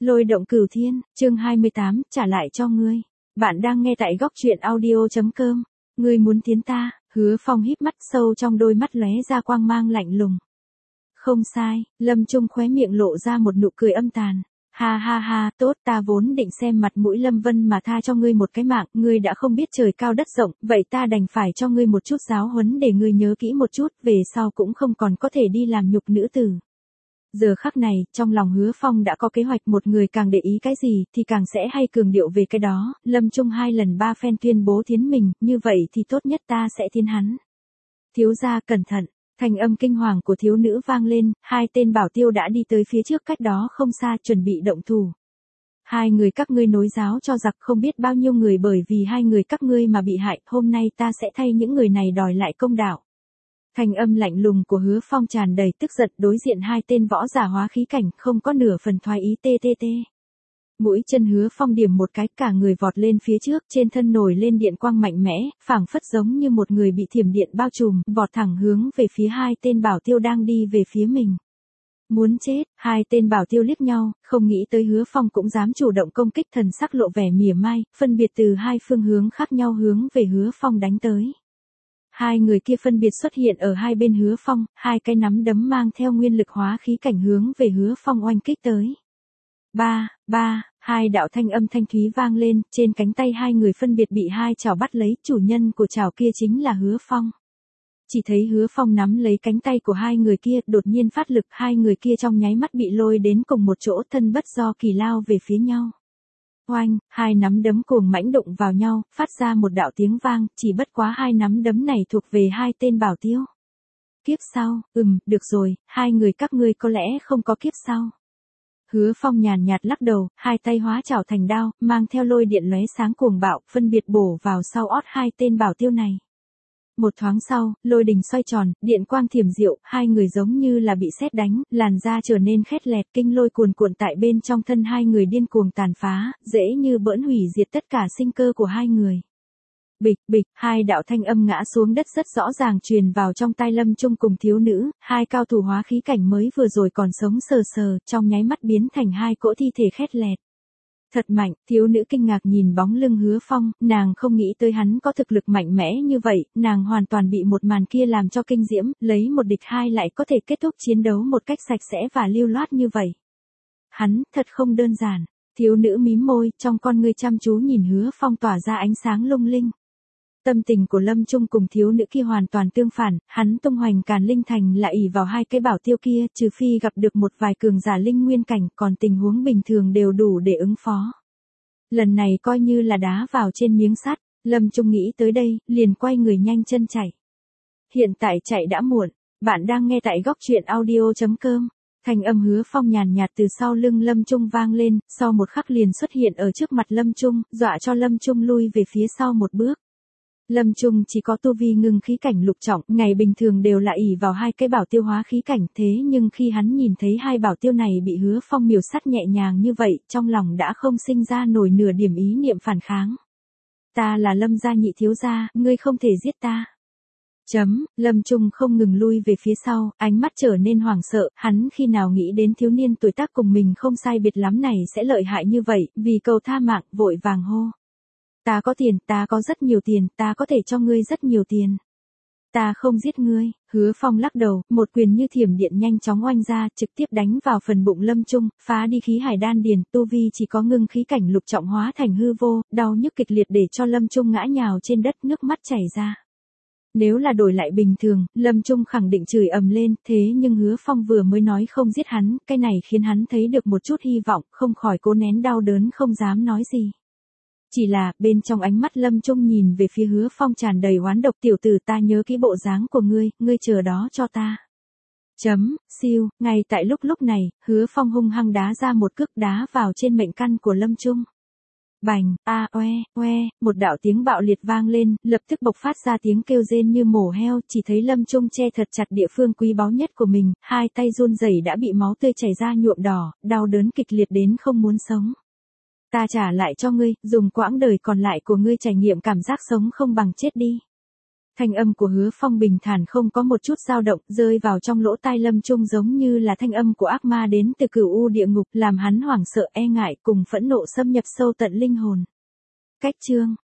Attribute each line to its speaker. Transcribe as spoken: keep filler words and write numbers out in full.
Speaker 1: Lôi động cửu thiên, chương hai mươi tám, trả lại cho ngươi. Bạn đang nghe tại góc truyện audio chấm com. Ngươi muốn tiến ta, Hứa Phong híp mắt sâu trong đôi mắt lóe ra quang mang lạnh lùng. Không sai, Lâm Trung khóe miệng lộ ra một nụ cười âm tàn. Ha ha ha, tốt, ta vốn định xem mặt mũi Lâm Vân mà tha cho ngươi một cái mạng, ngươi đã không biết trời cao đất rộng, vậy ta đành phải cho ngươi một chút giáo huấn để ngươi nhớ kỹ một chút, về sau cũng không còn có thể đi làm nhục nữ tử. Giờ khắc này, trong lòng Hứa Phong đã có kế hoạch, một người càng để ý cái gì thì càng sẽ hay cường điệu về cái đó. Lâm Trung hai lần ba phen tuyên bố thiến mình, như vậy thì tốt nhất ta sẽ thiến hắn. Thiếu gia cẩn thận, thanh âm kinh hoàng của thiếu nữ vang lên, hai tên bảo tiêu đã đi tới phía trước cách đó không xa chuẩn bị động thủ. Hai người các ngươi nối giáo cho giặc, không biết bao nhiêu người bởi vì hai người các ngươi mà bị hại, hôm nay ta sẽ thay những người này đòi lại công đạo. Thanh âm lạnh lùng của Hứa Phong tràn đầy tức giận, đối diện hai tên võ giả hóa khí cảnh, không có nửa phần thoái ý tê tê tê. Mũi chân Hứa Phong điểm một cái, cả người vọt lên phía trước, trên thân nổi lên điện quang mạnh mẽ, phảng phất giống như một người bị thiểm điện bao trùm, vọt thẳng hướng về phía hai tên bảo tiêu đang đi về phía mình. Muốn chết, hai tên bảo tiêu liếc nhau, không nghĩ tới Hứa Phong cũng dám chủ động công kích, thần sắc lộ vẻ mỉa mai, phân biệt từ hai phương hướng khác nhau hướng về Hứa Phong đánh tới. Hai người kia phân biệt xuất hiện ở hai bên Hứa Phong, hai cái nắm đấm mang theo nguyên lực hóa khí cảnh hướng về Hứa Phong oanh kích tới. Ba, ba, hai đạo thanh âm thanh thúy vang lên, trên cánh tay hai người phân biệt bị hai chảo bắt lấy, chủ nhân của chảo kia chính là Hứa Phong. Chỉ thấy Hứa Phong nắm lấy cánh tay của hai người kia, đột nhiên phát lực, hai người kia trong nháy mắt bị lôi đến cùng một chỗ, thân bất do kỳ lao về phía nhau. Oanh, hai nắm đấm cuồng mãnh đụng vào nhau, phát ra một đạo tiếng vang, chỉ bất quá hai nắm đấm này thuộc về hai tên bảo tiêu. Kiếp sau, ừm, được rồi, hai người các ngươi có lẽ không có kiếp sau. Hứa Phong nhàn nhạt lắc đầu, hai tay hóa chảo thành đao, mang theo lôi điện lóe sáng cuồng bạo, phân biệt bổ vào sau ót hai tên bảo tiêu này. Một thoáng sau, lôi đình xoay tròn, điện quang thiểm diệu, hai người giống như là bị sét đánh, làn da trở nên khét lẹt, kinh lôi cuồn cuộn tại bên trong thân hai người điên cuồng tàn phá, dễ như bỡn hủy diệt tất cả sinh cơ của hai người. Bịch, bịch, hai đạo thanh âm ngã xuống đất rất rõ ràng truyền vào trong tai Lâm Trung cùng thiếu nữ, hai cao thủ hóa khí cảnh mới vừa rồi còn sống sờ sờ, trong nháy mắt biến thành hai cỗ thi thể khét lẹt. Thật mạnh, thiếu nữ kinh ngạc nhìn bóng lưng Hứa Phong, nàng không nghĩ tới hắn có thực lực mạnh mẽ như vậy, nàng hoàn toàn bị một màn kia làm cho kinh diễm, lấy một địch hai lại có thể kết thúc chiến đấu một cách sạch sẽ và lưu loát như vậy. Hắn, thật không đơn giản, thiếu nữ mím môi, trong con ngươi chăm chú nhìn Hứa Phong tỏa ra ánh sáng lung linh. Tâm tình của Lâm Trung cùng thiếu nữ kia hoàn toàn tương phản, hắn tung hoành Càn Linh Thành là ỷ vào hai cái bảo tiêu kia, trừ phi gặp được một vài cường giả linh nguyên cảnh, còn tình huống bình thường đều đủ để ứng phó. Lần này coi như là đá vào trên miếng sắt, Lâm Trung nghĩ tới đây, liền quay người nhanh chân chạy. Hiện tại chạy đã muộn, bạn đang nghe tại góc truyện audio chấm com. Thanh âm Hứa Phong nhàn nhạt từ sau lưng Lâm Trung vang lên, sau một khắc liền xuất hiện ở trước mặt Lâm Trung, dọa cho Lâm Trung lui về phía sau một bước. Lâm Trung chỉ có tu vi ngưng khí cảnh lục trọng, ngày bình thường đều là ỷ vào hai cái bảo tiêu hóa khí cảnh, thế nhưng khi hắn nhìn thấy hai bảo tiêu này bị Hứa Phong miểu sát nhẹ nhàng như vậy, trong lòng đã không sinh ra nổi nửa điểm ý niệm phản kháng. Ta là Lâm gia nhị thiếu gia, ngươi không thể giết ta. Chấm, Lâm Trung không ngừng lui về phía sau, ánh mắt trở nên hoảng sợ, hắn khi nào nghĩ đến thiếu niên tuổi tác cùng mình không sai biệt lắm này sẽ lợi hại như vậy, vì cầu tha mạng, vội vàng hô. Ta có tiền, ta có rất nhiều tiền, ta có thể cho ngươi rất nhiều tiền. Ta không giết ngươi, Hứa Phong lắc đầu, một quyền như thiểm điện nhanh chóng oanh ra, trực tiếp đánh vào phần bụng Lâm Trung, phá đi khí hải đan điền, tu vi chỉ có ngưng khí cảnh lục trọng hóa thành hư vô, đau nhức kịch liệt để cho Lâm Trung ngã nhào trên đất, nước mắt chảy ra. Nếu là đổi lại bình thường, Lâm Trung khẳng định chửi ầm lên, thế nhưng Hứa Phong vừa mới nói không giết hắn, cái này khiến hắn thấy được một chút hy vọng, không khỏi cố nén đau đớn không dám nói gì. Chỉ là, bên trong ánh mắt Lâm Trung nhìn về phía Hứa Phong tràn đầy oán độc, tiểu tử ta nhớ kỹ bộ dáng của ngươi, ngươi chờ đó cho ta. Chấm, siêu, ngay tại lúc lúc này, Hứa Phong hung hăng đá ra một cước đá vào trên mệnh căn của Lâm Trung. Bành, a oe, oe, một đạo tiếng bạo liệt vang lên, lập tức bộc phát ra tiếng kêu rên như mổ heo, chỉ thấy Lâm Trung che thật chặt địa phương quý báu nhất của mình, hai tay run rẩy đã bị máu tươi chảy ra nhuộm đỏ, đau đớn kịch liệt đến không muốn sống. Ta trả lại cho ngươi, dùng quãng đời còn lại của ngươi trải nghiệm cảm giác sống không bằng chết đi. Thanh âm của Hứa Phong bình thản không có một chút dao động, rơi vào trong lỗ tai Lâm Trung giống như là thanh âm của ác ma đến từ cửu u địa ngục, làm hắn hoảng sợ e ngại cùng phẫn nộ xâm nhập sâu tận linh hồn. Cách chương